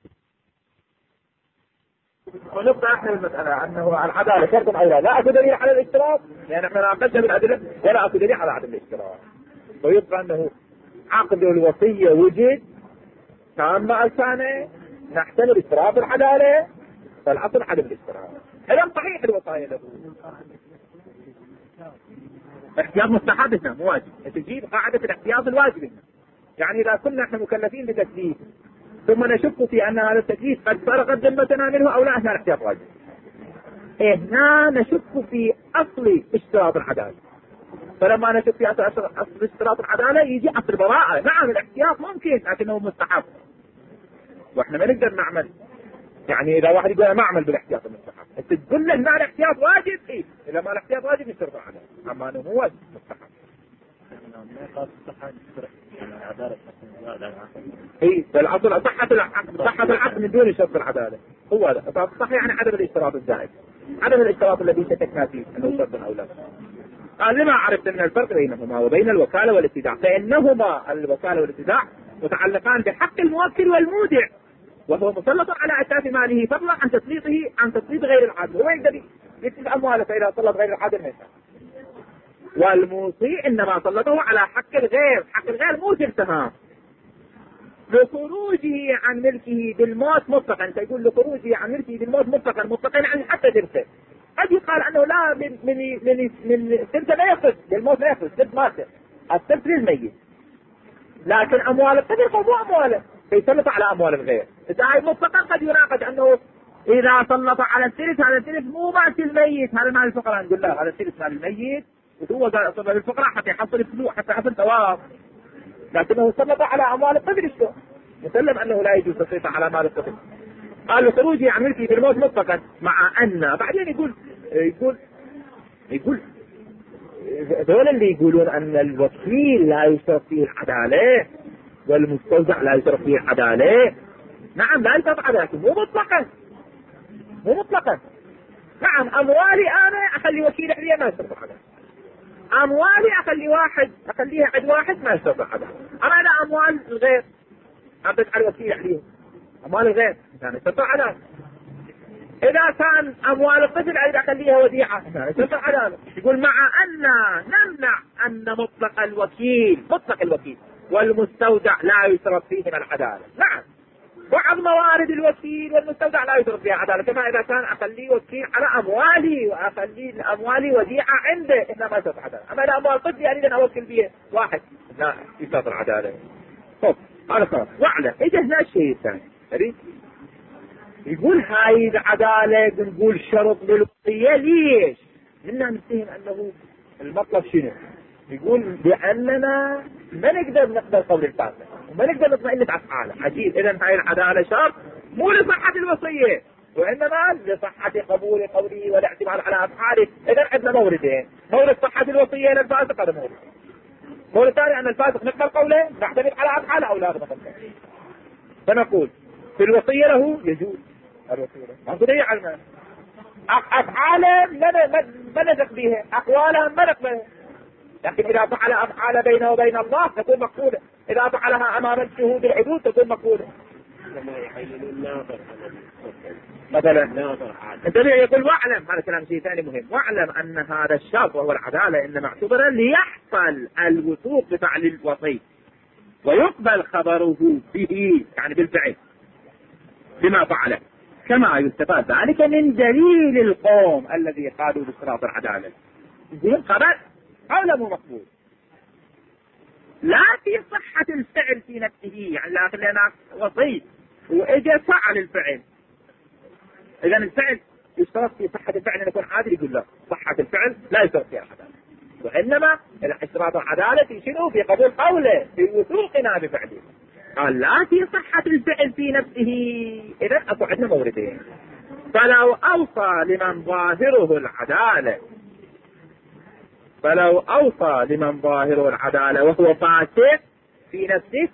ونبقى احنا المسألة أنه العدالة شرط أو لا أكو دليل على الاشتراط، لأن احنا لا نقدم بالأدلة ولا أكو دليل على عدم الاشتراط. ويبقى أنه عقد الوصية وجد تام أركانه، نحتمل اشتراط العدالة، فالأصل عدم الاشتراط. إذا صحيح الوصايا له احتياط مستحب هنا مو واجب، تجيب قاعدة الاحتياط الواجب هنا. يعني إذا كنا احنا مكلفين بتكليف ثم نشك في أن هذا التكليف قد سرقت ذمتنا منه أو لا، هنا الاحتياط واجب. هنا نشك في أصل اشتراط العدالة، فلما نشك في أصل اشتراط العدالة يجي أصل البراءة. نعم الاحتياط ممكن لكنه مستحب، واحنا ما نقدر نعمل. يعني إذا واحد يقول ما أعمل بالاحتياط المستحب، أنت تقول له ما الاحتياط واجب، إيه إذا ما الاحتياط واجب يشترط العدالة، أما أنه مو واجب مستحب. اي فالاصل صحة العقد من دون شرط العدالة. هو هذا صح، يعني عدم الاشتراط الزائد، عدم الاشتراط الذي شككنا فيه انه شرط او لا. قال لما عرفت ان الفرق بينهما وبين الوكالة والابتداع، فانهما الوكالة والابتداع متعلقان بحق الموكل والمودع، وهو مسلط على اساس ماله فضلا عن تسليط غير العادل. هو يقدر يكتب امواله، فاذا سلط غير العادل ما ينفع. والموصي انما سلطه على حق الغير، حق الغير مو سهام، لخروجه عن ملكه بالموت مطلقا. انت يقول لخروجه عن ملكه بالموت مطلقا يعني حتى ترثه. قد يقال انه لا من ترثه لا يخرج بالموت، لا يخرج ترث ماته، الترث للميت، لكن اموال القدر مو امواله، فيسلط على اموال الغير. اذا هي مطلقا قد يناقش انه اذا سلط على الترث، هذا الترث مو مال الميت، هذا مال الفقراء، نقول لا هذا الترث مال الميت وهو قال صلى للفقراء حتى يحصل فلوس، حتى يحصل ثواب، لكنه سلط على اموال القدر. شلون مسلم انه لا يجوز السيطرة على مال القدر؟ قال خروجي عن ملكه بالموت مطلقا، مع ان بعدين يقول دول اللي يقولون ان الوكيل لا يشترط فيه العدالة والمستودع لا يشترط فيه العدالة. نعم لا يشترط عدالة، مو مطلقا. نعم اموالي انا اخلي وكيل عليها ما يشترط العدالة، اموالي اخليها عند واحد ما يشترط العدالة. اما انا اموال الغير ابد على الوكيل عليهم، اموال الغير يعني يشترط العدالة. اذا كان اموال الطفل اذا اخليها وديعة يشترط العدالة. يقول مع ان نمنع ان مطلق الوكيل والمستودع لا يشترط فيهما العدالة. نعم بعض موارد الوكيل والمستودع لا يشترط فيها عدالة، كما اذا كان اخليه وكيل على اموالي واخلي اموالي وديعة عنده انما يشترط العدالة. اما اذا اموال طفلي اريد ان اوكل بيه واحد لا يشترط العدالة. طب هذا خلاص. واعلم اجى هنا الشيء الثاني يقول هاي العدالة بنقول شرط للوصية. ليش؟ منا نتهم انه المطلب شنو؟ يقول باننا ما نقدر نقبل قول الفاسق وما نقدر نطمئن بافعاله. عجيب، اذا هاي العدالة شرط مو لصحة الوصية وانما لصحة قبول قوله والاعتماد على افعاله. اذا عندنا موردين، مورد صحة الوصية للفاسق، هذا مورد ثاني ان الفاسق نقبل قوله نعتمد على افعاله او لا نقبل. فنقول في الوصية له يجوز الوصية له، ما تضيع على افعاله ما نثق بها، اقواله ما نقبلها. لكن اذا فعل افعال بينه وبين الله تكون مقبولة، اذا فعلها امام الشهود العدول تكون مقبولة. مثلا الجميع يقول واعلم، هذا كلام شيء ثاني مهم، واعلم ان هذا الشرط وهو العدالة انما اعتبر ليحصل الوثوق بفعل الوصي ويقبل خبره به، يعني بالفعل بما فعله، كما يستفاد ذلك من دليل القوم الذي قالوا باشتراط العدالة. يقولون خبر قوله مقبول لا في صحة الفعل في نفسه، يعني لا خلينا وصي واجى فعل الفعل. اذا الفعل يشترط في صحة الفعل ان يكون عادل، يقول لا صحة الفعل لا يشترط فيها العدالة، وانما اشتراط العدالة في شنو؟ في قبول قوله، في وثوقنا بفعله. قال لا في صحة الفعل في نفسه. إذا أكو عندنا موردين. فلو أوصى لمن ظاهره العدالة، فلو أوصى لمن ظاهره العدالة وهو فاسق في نفسه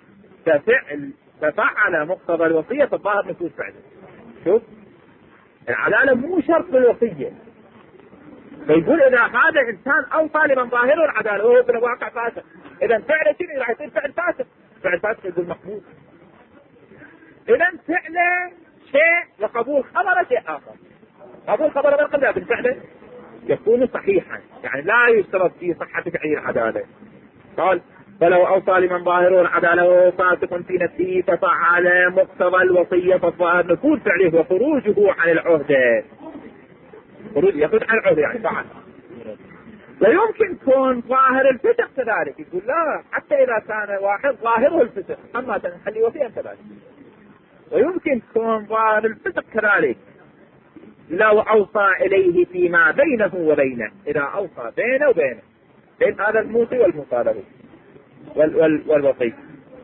ففعل مقتضى الوصية فالظاهر نفوذ فعله. شوف العدالة مو شرط بالوصية. فيقول إذا هذا إنسان أوصى لمن ظاهره العدالة وهو في الواقع فاسق، إذا فعله شنو راح يصير؟ فعل فاسق. فعل فاسق يقول مقبول. إذا فعله شيء وقبول خبره شيء آخر. قبول خبره من قبله بالفعل يكون صحيحا، يعني لا يشترط في صحة فعل العدالة. قال فلو أوصى لمن ظاهره العدالة وهو فاسق في نفسه ففعل مقتضى الوصية فالظاهر نفوذ فعله وخروجه عن العهدة. خروج يخرج عن العهدة يعني فعل. ويمكن كون ظاهر الفسق كذلك. يقول لا، حتى إذا كان واحد ظاهره الفسق أما تنحلي وفيا كذلك. ويمكن كون ظاهر الفسق كذلك لو أوصى إليه فيما بينه وبينه، إذا أوصى بينه وبينه، بين هذا الموصي والموصى له والوصي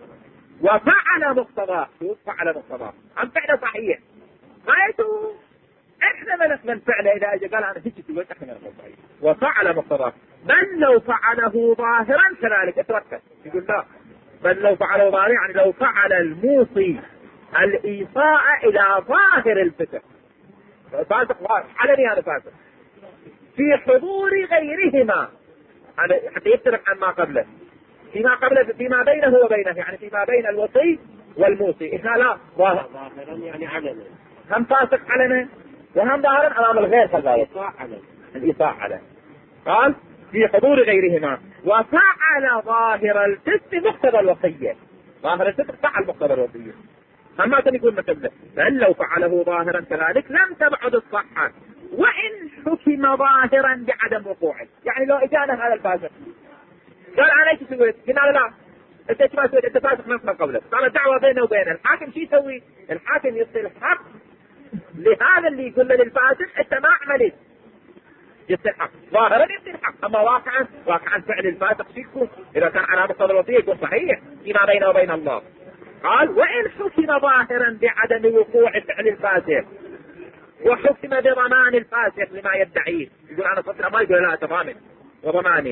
وفعل مقتضاه. فعل مقتضاه عن فعله صحيح غايته احنا من فعله. اذا اجى قال انا هيك سويت احنا من صحيح وفعل مقتضاه. بل لو فعله ظاهرا كذلك اتركز. يقول لا، بل لو فعله ظاهرا يعني لو فعل الموصي الايصاء الى ظاهر الفسق، فاسق علني هذا فاسق في حضور غيرهما حتى يفترق عن ما قبله، فيما قبله فيما بينه وبينه، يعني فيما بين الوصي والموصي. إحنا لا ظاهرا يعني علنا، هم فاسق علنا وهم ظاهرا أمام الغير كذلك الإيصاء على. قال في حضور غيرهما وفعل ظاهر الفسق مقتضى الوصية. ظاهر الفسق فعل مقتضى الوصية. أما كان يقول مثلا بل لو فعله ظاهرا كذلك لم تبعد الصحة وإن حكم ظاهرا بعدم وقوعه. يعني لو اجانا هذا الفاسق قال انا ايش سويت؟ قلنا له لا، انت ما سويت، انت فاسق من قبله. قال دعوه بينه وبينه. الحاكم شو يسوي؟ الحاكم يصل الحق لهذا اللي يقول له للفاسق انت ما عملت، يصل الحق ظاهرا، يصل الحق. اما واقعا فعل الفاسق شو يكون؟ اذا كان على مقتضى الوصيه يكون صحيح فيما بينه وبين الله. قال وان حكم ظاهرا بعدم وقوع فعل الفاسق وحكم بضمان الفاسق لما يدعيه. يقول انا صرت ما يقول لا تضامن وضمانه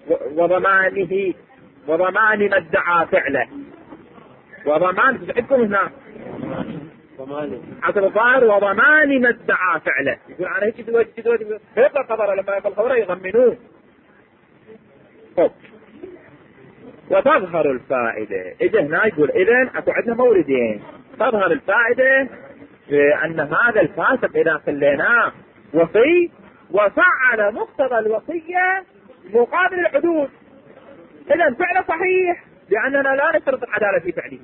وضمان ما ادعى فعله. وضمان تدعيكم هنا حسب الظاهر وضمان ما ادعى فعله. يقول انا هيك دلوقتي يبقى خبره لما يقول خبره يضمنوه. وتظهر الفائدة. اجى هنا يقول اذن اكو عندنا موردين. تظهر الفائدة بان هذا الفاسق اذا خليناه وصي وفعل مقتضى الوصية مقابل الحدود، اذا فعله صحيح لاننا لا نشترط العدالة في فعله.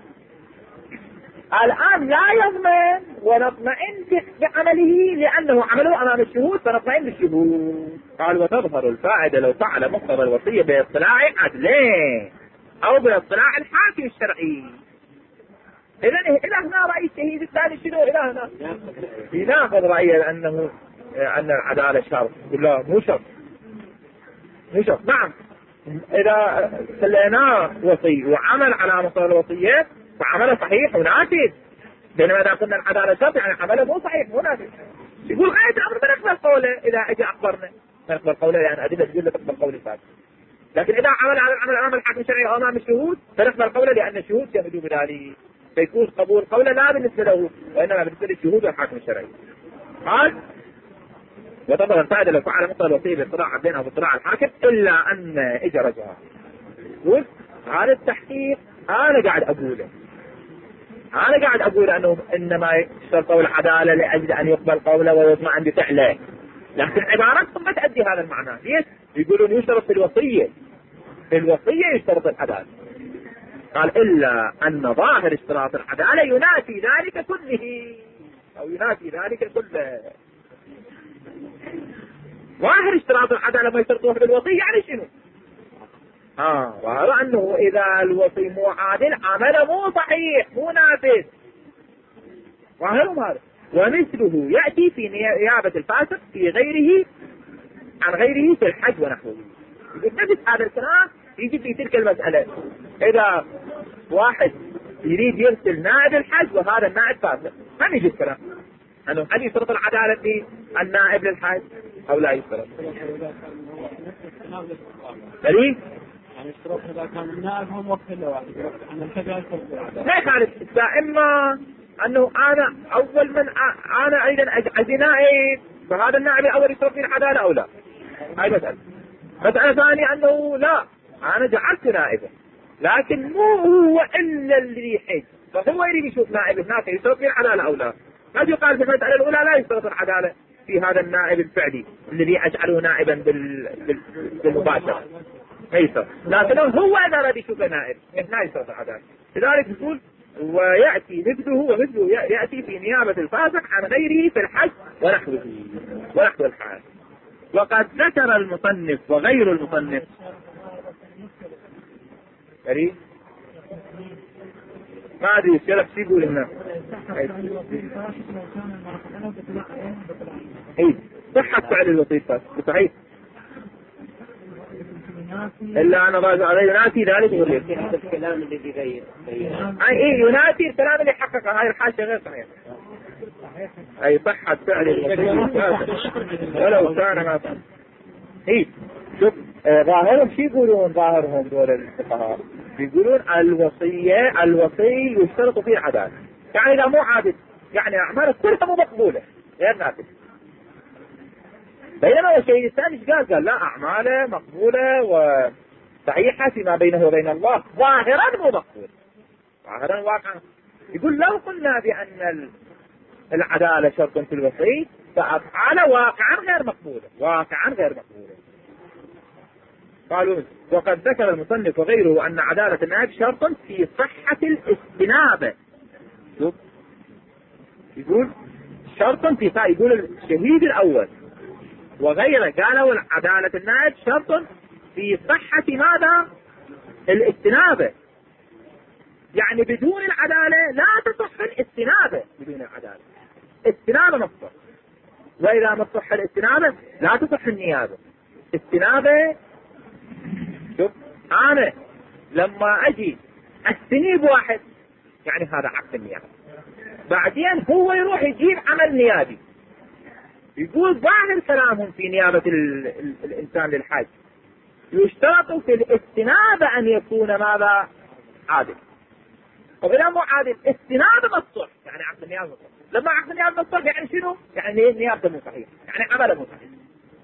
الان لا يضمن ونطمئن بعمله لانه عمله امام الشهود فنطمئن بالشهود. قال وتظهر الفائدة لو فعل مقتضى الوصية باطلاع عدلين او باطلاع الحاكم الشرعي. اذا الى هنا راي الشهيد الثاني شنو؟ الى هنا يناقض رايه ان العدالة شرط. لا مو شرط، مو شرط. نعم اذا خليناه وصي وعمل على مقتضى الوصية فعمله صحيح ونافذ، بينما اذا قلنا العدالة شرط يعني عمله مو صحيح مو نافذ. يقول غاية الامر بنقبل قوله اذا اجى اخبرنا نقبل قوله لان ادله تدل تقبل قول الفاسق. لكن اذا عمل على العمل امام الحاكم الشرعي او امام الشهود فنقبل قوله لان الشهود شهدوا بذلك، فيكون قبول قوله لا بالنسبه له وانما بالنسبه للشهود والحاكم الشرعي. قال وتظهر الفائدة لو فعل مقتضى الوصية باطلاع عدلين او باطلاع الحاكم الا ان اجى رجعه. هذا التحقيق انا قاعد اقوله انه انما يشترطوا العدالة لاجل ان يقبل قوله ويطمئن بفعله، لكن عبارتهم ما تؤدي هذا المعنى. ليش؟ يقولون يشترط في الوصية يشترط العدالة. قال الا ان ظاهر اشتراط العدالة ينافي ذلك كله او ينافي ذلك كله. ظاهر اشتراط العدالة ما يشترطوه بالوصية يعني شنو؟ ظاهر انه اذا الوصي مو عادل عمله مو صحيح مو نافذ. ظاهرهم هذا. ومثله يأتي في نيابة الفاسق في غيره عن غيره في الحج ونحوه. نفس هذا الكلام يجي في تلك المسألة. إذا واحد يريد يرسل نائب الحج وهذا النائب فاسق، هم يجي الكلام أنه هل يشترط العدالة في النائب للحج أو لا يشترط؟ دليل؟ يعني اشتراط إذا كان النائب هو موكل لواحد أن الحج لا يخالف. إما أنه أنا أول من أنا أيضا أجي نائب، فهذا النائب الأول يشترط في العدالة أو لا؟ هاي مسألة. مسألة ثانية أنه لا، أنا جعلت نائبه لكن مو هو إلا اللي يحج، فهو يريد يشوف نائب هناك يشترط في العدالة أو لا. قد يقال في المسألة الأولى لا يشترط العدالة في هذا النائب الفعلي الذي أجعله نائبا بالمباشرة أيسر، لكنه هو إذا أراد يشوف نائب لا يشترط العدالة. لذلك يقول ويأتي مثله ومثله يأتي في نيابة الفاسق عن غيره في الحج ونحوه ونحو الحال. وقد ذكر المصنف وغير المصنف يعني ما أدري السلف يقول لنا إيه صحة فعل الوصيفة صحيح، إلا أنا راجع عليه يناتي ذلك يقول هذا الكلام اللي بيغير إيه يناتي الكلام اللي حققه. هاي الحاشة غير صحيح. أي صحة فعل الوصيفة ولو كان ما فعل. إيه شوف ظاهرهم شو يقولون؟ ظاهرهم دول الفقهاء يقولون الوصي يشترط فيه العدالة، يعني إذا مو عادل يعني أعماله كلها مو مقبولة غير نافذ. بينما الشيء الثاني قال لا، أعماله مقبولة وصحيحة فيما بينه وبين الله، ظاهرا مو مقبول ظاهرا واقعا. يقول لو قلنا بأن العدالة شرط في الوصي فأفعاله واقعا غير مقبولة، واقعا غير مقبولة. قالوا وقد ذكر المصنف وغيره أن عدالة النائب شرط في صحة الاستنابة. شوف يقول شرط في يقول الشهيد الأول وغيره قالوا عدالة النائب شرط في صحة ماذا؟ الاستنابة، يعني بدون العدالة لا تصح الاستنابة. بدون العدالة استنابة مصح، وإذا ما تصح الاستنابة لا تصح النيابة. استنابة شوف أنا لما أجي أستنيب واحد يعني هذا عقد النيابة، بعدين هو يروح يجيب عمل نيابي. يقول ظاهر كلامهم في نيابة الإنسان للحج يشترط في الاستنابة أن يكون ماذا؟ عادل. وإذا مو عادل استنابة مصح، يعني عقد النيابة مصح. لما عقد النيابة مصح يعني شنو؟ يعني نيابته مو صحيح، يعني عمله مو صحيح.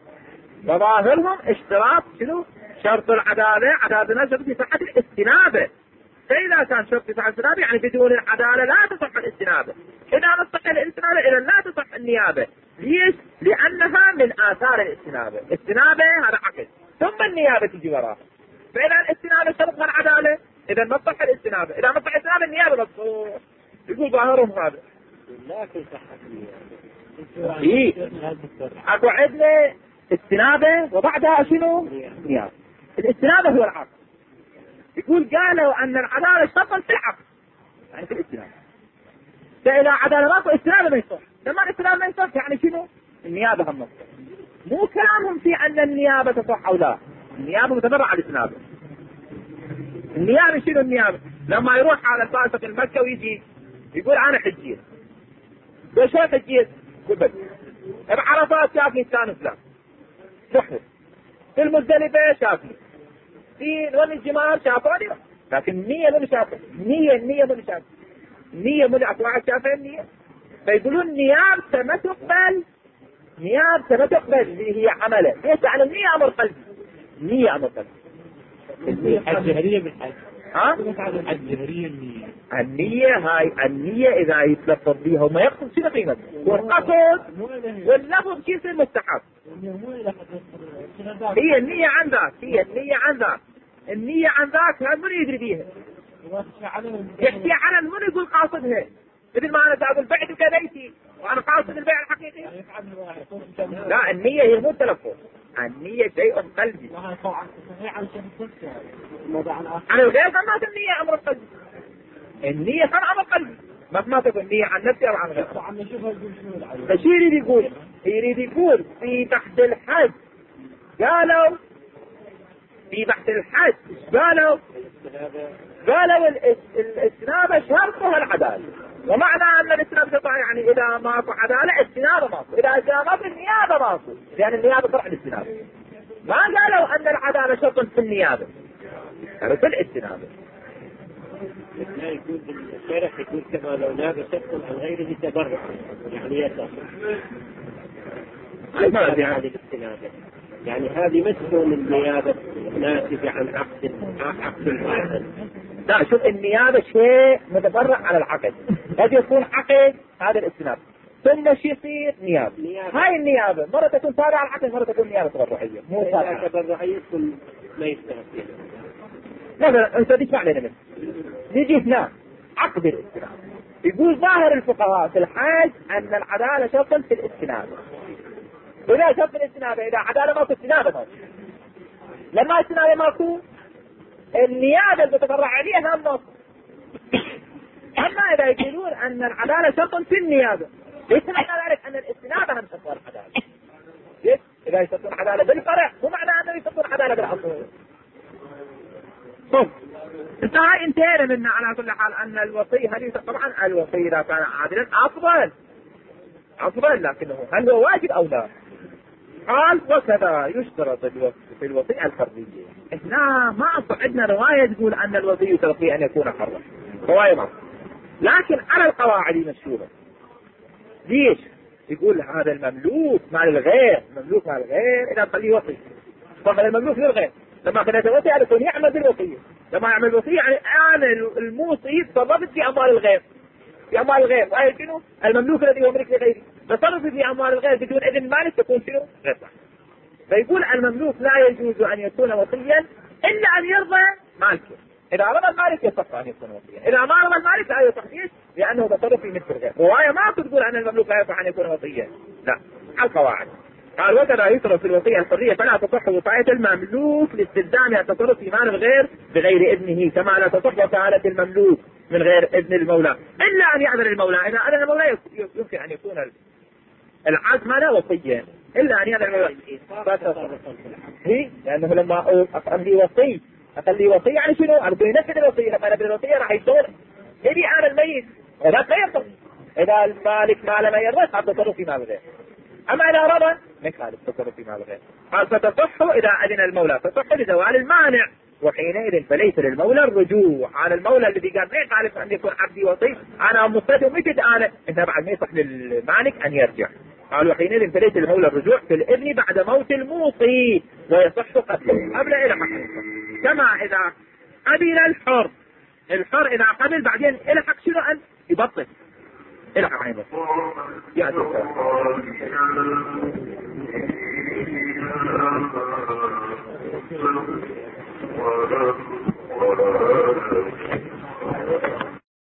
وظاهرهم اشتراط شنو؟ شرط العدالة، عدالة شرط في صحة الاستنابة. فإذا كان شرط في صحة الاستنابة يعني بدون العدالة لا تصح الاستنابة. إذا تصح الاستنابة إذا لا تصح النيابة. ليش؟ لأنها من آثار الاستنابة. الاستنابة هذا عقد ثم النيابة تجي وراها. فإذا الاستنابة شرط من العدالة إذا ما تصح الاستنابة، إذا ما تصح الاستنابة النيابة مصح. يقول ظاهرهم هذا. لكن صحة النيابة إيه أكو عدنا استنابة وبعدها شنو؟ نيابة. الاستنابة هو العقد. يقول قالوا أن العدالة شرط في العقد يعني في الاستنابة. فإذا عدالة ماكو استنابة ما يصح. لما الاستنابة ما يصح يعني شنو؟ النيابة هم مصح. مو كلامهم في أن النيابة تصح أو لا، النيابة متبرع على الاستنابة. النيابة شنو النيابة؟ لما يروح على الفاسق المكة ويجي يقول أنا حجيت. وشو حجيت؟ يقول بس بعرفات شافني كان فلان صحيح، في المزدلفة شافني، في ون الجمار شافني، لكن النية من شافه؟ النية من شافه؟ النية من أكو واحد شافه النية؟ فيقولون نيابته ما تقبل، نيابته ما تقبل اللي هي عمله. ليش؟ على النية أمر قلبي، النية أمر قلبي. الجهرية بالحج ها؟ الجهرية النية. النية هاي النية إذا يتلفظ بها وما يقصد شنو قيمته؟ والقصد واللفظ كيف المستحب. هي النية عن ذاك، هي النية عن ذاك، النية عن ذاك هذا من يدري بيها. يحكي عن من يقول قاصدها، مثل ما أنا أقول بعت كبيتي وأنا قاصد البيع الحقيقي. لا النية هي مو التلفظ، النية شيء قلبي. عن الغير ما النية أمر قلبي، النية كان أمر قلبي ما تكون النية عن نفسي أو عن غيره. فشي يريد يقول في تحت الحج قالوا في بحث الحد قالوا الاستنابة شرطها العدالة، ومعنى ان الاستنابة شرطها يعني اذا ماكو عدالة استنابة ماكو، اذا ما في النيابة ماكو، لان النيابة فرع الاستنابة. ما قالوا ان العدالة شرط في النيابة، قالوا في الاستنابة. لا يكون الشرح يكون كما لو ناب شخص عن غيره تبرع، يعني يتصل هذه الاستنابة. يعني هذه مسؤول النيابة ناتجة عن عقد العقد. لا شوف، النيابة شيء متفرع على العقد، قد يكون عقد هذا الاستنابة ثم شيء يصير نيابة. هاي النيابة مرة تكون تابعة على العقد، مرة تكون نيابة تبرعية. مو تبرعية ما يشتغل فيها. مثلا انت تسمع لنا مثل نجي هنا عقد الاستنابة، يقول ظاهر الفقهاء في الحاج ان العدالة شرط في الاستنابة. وإذا شرط الاستنابة، إذا عدالة ماكو استنابة ماكو، لما استنابة ماكو النيابة اللي تتفرع عليها هم ماكو. أما إذا يقولون أن العدالة شرط في النيابة، ليس معنى ذلك أن الاستنابة هم شرط العدالة. ليش؟ إذا يشرطون عدالة بالفرع مو معنى أنه يشرطون عدالة بالأصل. طب انتهينا منا على كل حال أن الوصي هل طبعا الوصي إذا كان عادلا أفضل، لكنه هل هو واجب أو لا؟ قال وكذا يشترط في الوصي الحرية. هنا ما عندنا رواية تقول أن الوصي يشترط فيه أن يكون حرا، رواية ما. لكن على القواعد المشهورة ليش؟ يقول هذا المملوك مال الغير، إذا تخليه وصي، فقال المملوك للغير، لما خليت الوصي يعني يكون يعمل بالوصية، لما يعمل الوصية يعني أنا الموصي تصرفت في أموال الغير، وهي شنو؟ المملوك الذي يملك لغيره تصرف في أموال الغير بدون إذن المالك تكون شنو؟ غير صح. فيقول المملوك لا يجوز أن يكون وصيا إلا أن يرضى مالكه. إذا رضى المالك يصح أن يكون وصيا، إذا ما رضى المالك لا يصح فيه لأنه تصرف في مثل الغير. رواية ما تقول أن المملوك لا يصح أن يكون وصيا، لا، على القواعد. قال وكذا يشترط في الوصية الحرية فلا تصح وصاية المملوك لاستلزام التصرف في مال الغير بغير إذنه، كما لا تصح وكالة المملوك من غير إذن المولى إلا أن يأذن المولى. إذا أذن المولى يمكن أن يكون العقد ماله وصيا إلا أن يأذن المولى. لأنه لما أخلي وصي يعني شنو؟ أرجو ينفذ الوصية، لما نفذ الوصية راح يشتغل إذا أنا الميت، إذا ما يرضى، إذا المالك ما لم يرضى قد تصرف في مال الغير. أما إذا رضى نخالف تصرف في مال الغير. قال فتصح إذا أذن المولى، تصح لزوال المانع، وحينئذ فليس للمولى الرجوع على المولى الذي قال ما يخالف أن يكون عبدي وصي، أنا مستدم متد أنا إنه بعد ما يصح للمالك أن يرجع. قال وحينئذ فليس للمولى الرجوع في الإذن بعد موت الموصي، ويصح قبل إلى حق، كما إذا قبل الحر إذا قبل بعدين إلى حق شنو أن يبطل إلى حق عينه يأتي